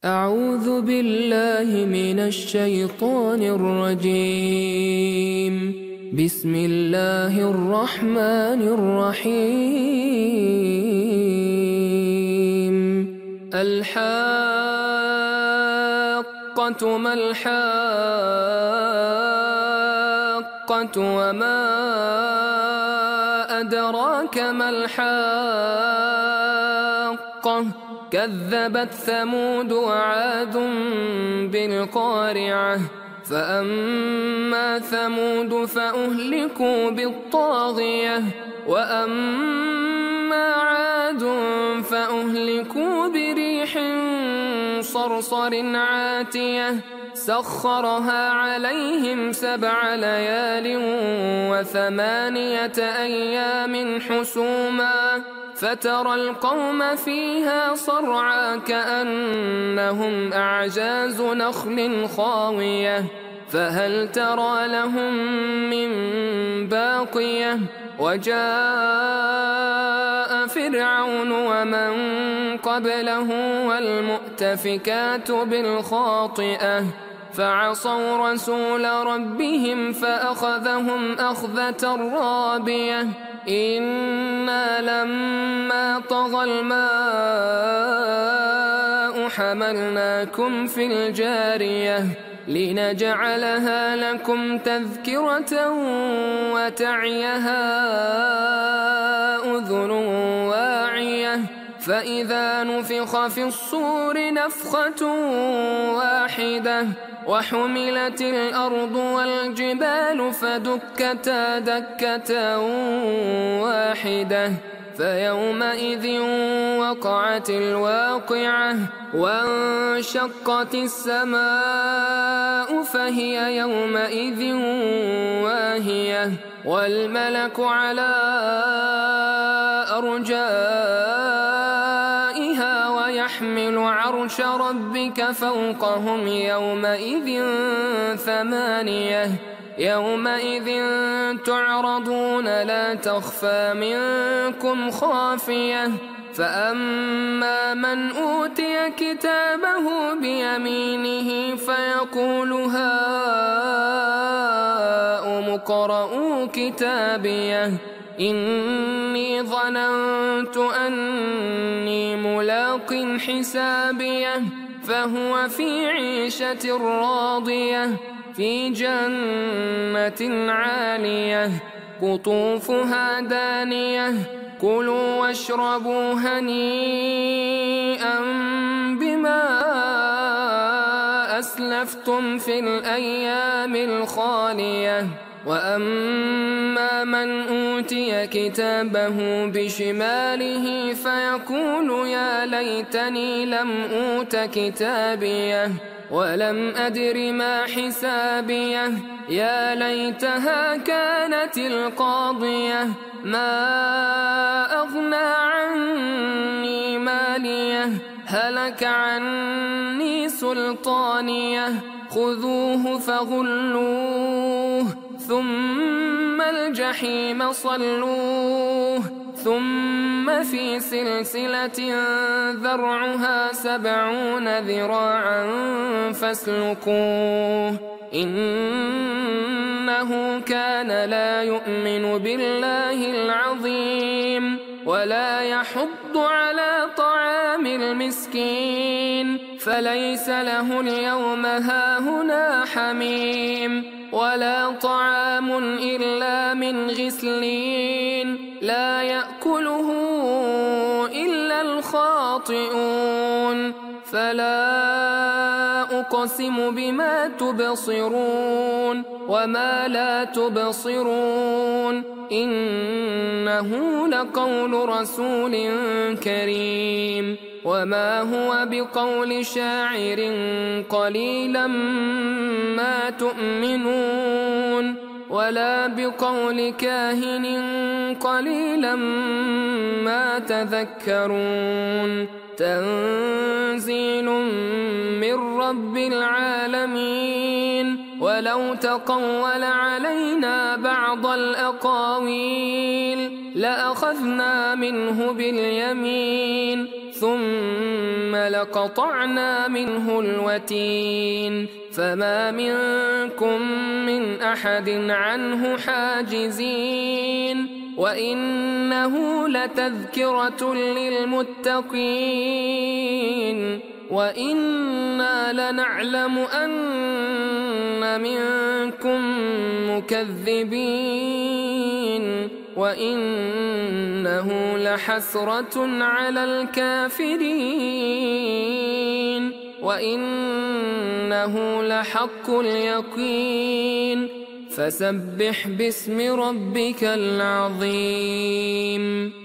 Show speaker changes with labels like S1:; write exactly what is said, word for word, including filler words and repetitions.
S1: أعوذ بالله من الشيطان الرجيم. بسم الله الرحمن الرحيم. الحاقة ما الحاقة وما أدراك ما الحاقة كذبت ثمود وعاد بالقارعة فأما ثمود فأهلكوا بالطاغية وأما عاد فأهلكوا بريح صرصر عاتية سخرها عليهم سبع ليال وثمانية أيام حسوما فترى القوم فيها صرعى كأنهم أعجاز نخل خاوية فهل ترى لهم من باقية وجاء فرعون ومن قبله والمؤتفكات بالخاطئة فعصوا رسول ربهم فأخذهم أخذة رابية إنا لما طغى الماء حملناكم في الجارية لنجعلها لكم تذكرة وتعيها أذن واعية فإذا نفخ في الصور نفخة واحدة وحملت الأرض والجبال فدكتا دكة واحدة فيومئذ وقعت الواقعة وانشقت السماء فهي يومئذ واهية والملك على أرجائها ويحمل عرش ربك فوقهم يومئذ ثمانية يومئذ تعرضون لا تخفى منكم خافية فأما من أوتي كتابه بيمينه فيقول هاؤم اقرءوا كتابيه إني ظننت أني ملاق حسابيه فهو في عيشة راضية في جنة عالية قطوفها دانية كلوا واشربوا هنيئا بما أسلفتم في الأيام الخالية وأما من أوتي كتابه بشماله فيقول يا ليتني لم أوت كتابيه ولم أدر ما حسابيه يا ليتها كانت القاضية ما أغنى عني ماليه هلك عني سلطانيه خذوه فغلوه ثم الجحيم صلوه ثم في سلسلة ذرعها سبعون ذراعا فاسلكوه إنه كان لا يؤمن بالله العظيم ولا يحض على طعام المسكين فليس له اليوم هاهنا حميم ولا طعام إلا من غسلين لا يأكله إلا الخاطئون فلا أقسم بما تبصرون وما لا تبصرون إنه لقول رسول كريم وما هو بقول شاعر قليلا ما تؤمنون ولا بقول كاهن قليلا ما تذكرون تنزيل من رب العالمين ولو تقول علينا بعض الأقاويل لأخذنا منه باليمين ثم لقطعنا منه الوتين فما منكم من أحد عنه حاجزين وإنه لتذكرة للمتقين وإنا لنعلم أن منكم مكذبين وإنه لحسرة على الكافرين وإنه لحق اليقين فسبح باسم ربك العظيم.